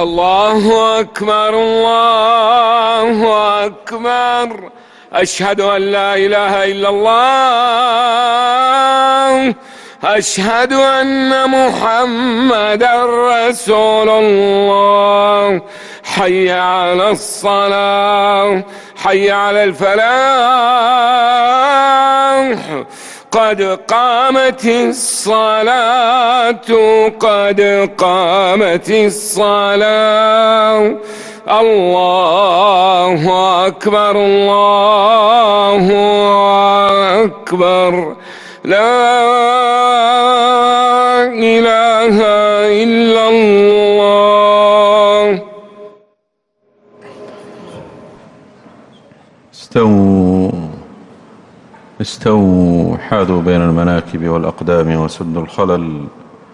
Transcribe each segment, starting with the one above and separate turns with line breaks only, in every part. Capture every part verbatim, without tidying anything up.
الله أكبر الله أكبر. أشهد أن لا إله إلا الله. أشهد أن محمدًا رسول الله. حي على الصلاة، حي على الفلاح، قد قامت الصلاة، قد قامت الصلاة. الله أكبر الله أكبر. لا إله إلا الله.
استووا استووا حاذوا بين المناكب والأقدام وسدوا الخلل.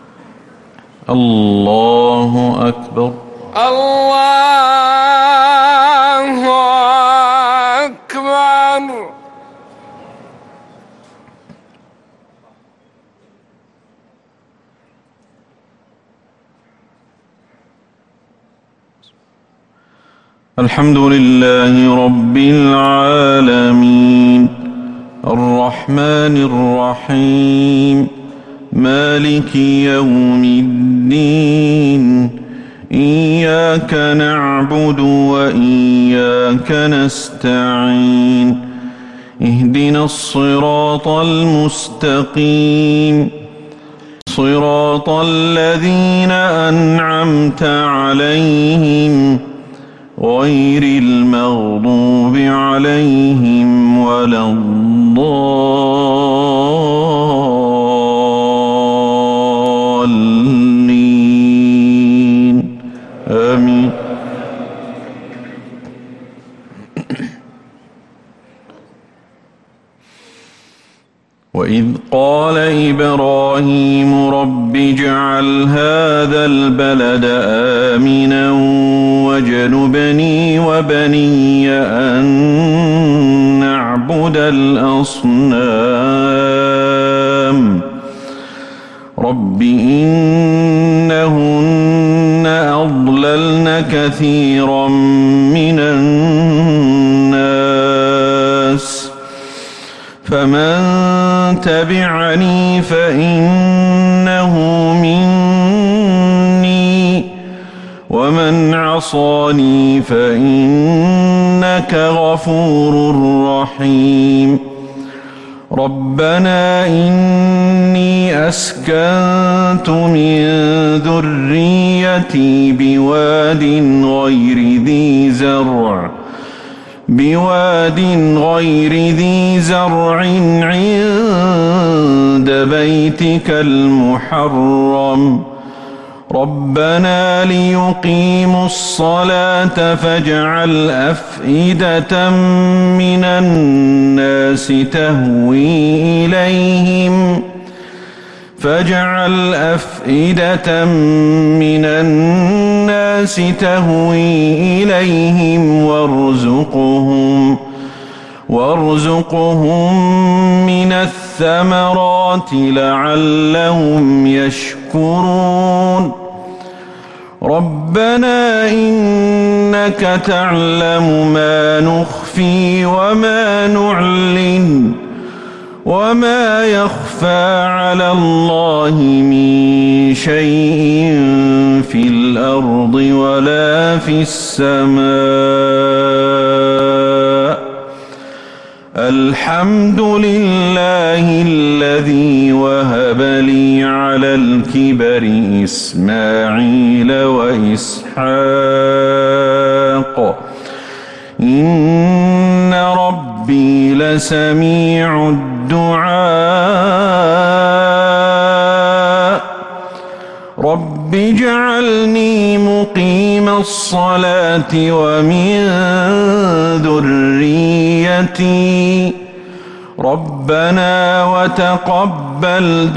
الله أكبر
الله أكبر.
الحمد لله رب العالمين الرحمن الرحيم مالك يوم الدين إياك نعبد وإياك نستعين اهدنا الصراط المستقيم صراط الذين أنعمت عليهم غير المغضوب عليهم ولا الضالين آمين. وإذ قال إبراهيم رب اجعل هذا البلد آمنا واجنبني وبني أن نعبد الأصنام رب إنهن أضللن كثيرا من الناس فمن تبعني فإنه مني ومن عصاني فإنك غفور رحيم. ربنا إني أسكنت من ذريتي بواد غير ذي زرع بواد غير ذي زرع عند بيتك المحرم ربنا ليقيموا الصلاة فاجعل أفئدة من الناس تهوي إليهم فاجعل أفئدة من الناس تهوي إليهم وارزقهم وارزقهم من الثمرات لعلهم يشكرون. ربنا إنك تعلم ما نخفي وما نعلن وما يخفى على الله من شيء في الأرض ولا في السماء. الحمد لله الذي وهب لي على الكبر إسماعيل وإسحاق إن ربي لسميع الدعاء. رب اجعلني مقيم الصلاة ومن ذريتي ربنا وتقبل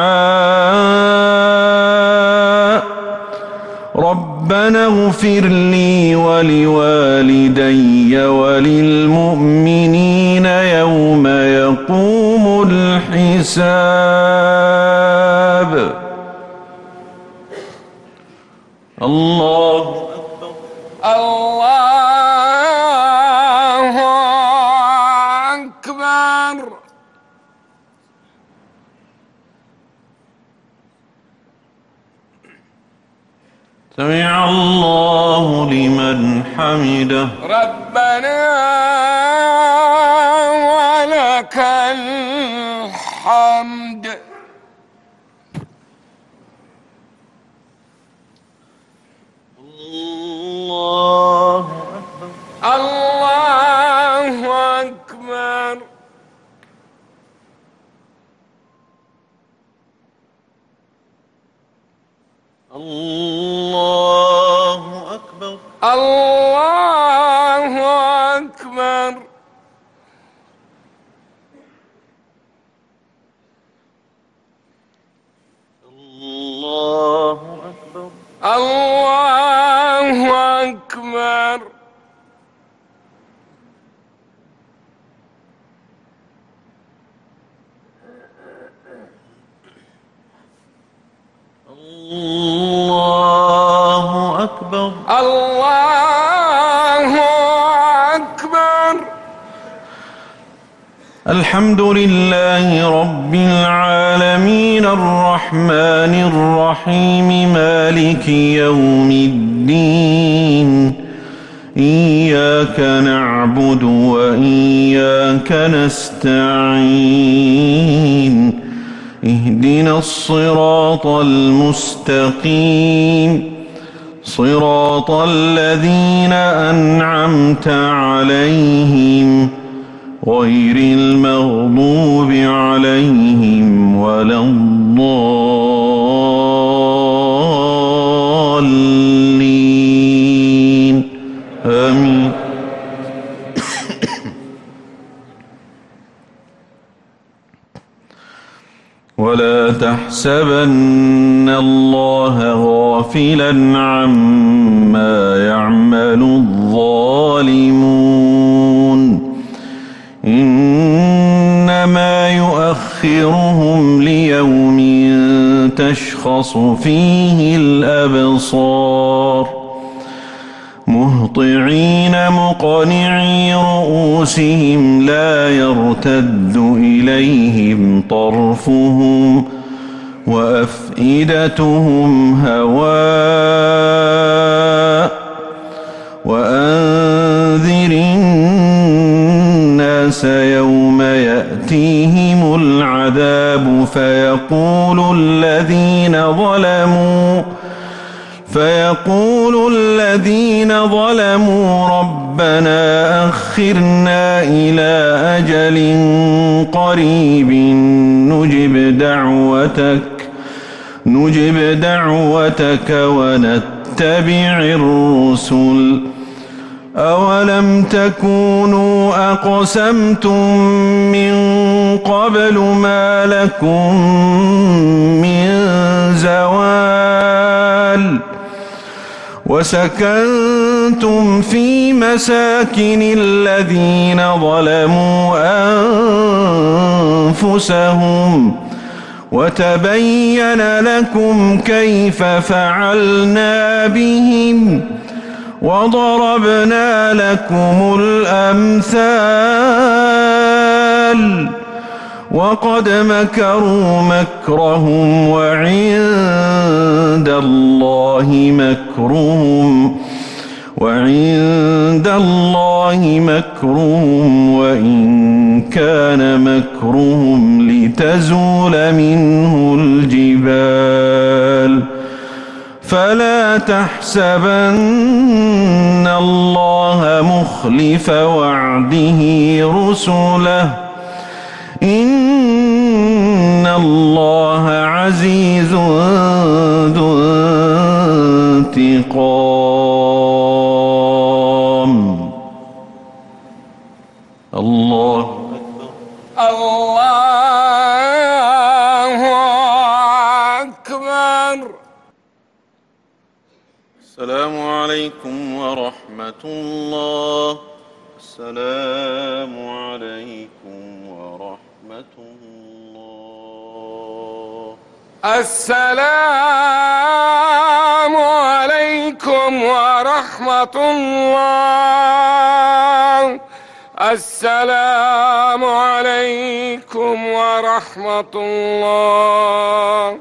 دعاء. ربنا اغفر لي ولوالدي وللمؤمنين يوم يقوم الحساب. الله
الله أكبر.
سمع الله لمن حمده.
ربنا ولك الحمد.
الله أكبر.
الله أكبر.
الله أكبر.
الله أكبر.
الله أكبر.
الله أكبر.
الله أكبر.
الله أكبر.
الحمد لله رب العالمين الرحمن الرحيم مالك يوم الدين إياك نعبد وإياك نستعين اهدنا الصراط المستقيم صراط الذين أنعمت عليهم غير المغضوب عليهم ولا الضالين آمين. ولا تحسبن الله غافلا عما يعمل الظالمون إنما يؤخرهم ليوم تشخص فيه الأبصار مهطعين مقنعي رؤوسهم لا يرتد إليهم طرفهم وأفئدتهم هواء وأنذر الناس يوم يأتيهم العذاب فيقول الذين ظلموا فيقول الذين ظلموا ربنا أخرنا إلى أجل قريب نجب دعوتك نجب دعوتك ونتبع الرسل أولم تكونوا أقسمتم من قبل ما لكم من زوال وسكنتم في مساكن الذين ظلموا أنفسهم وتبين لكم كيف فعلنا بهم وضربنا لكم الأمثال وقد مكروا مكرهم وعند الله مكرهم وعند الله مكرهم وإن كان مكرهم لتزول منه الجبال فلا تحسبن الله مخلف وعده رسله إن الله عزيز ذو انتقام. الله أكبر.
الله أكبر.
السلام عليكم ورحمة الله. السلام عليكم ورحمة الله.
السلام عليكم عليكم ورحمة الله. السلام عليكم ورحمة الله.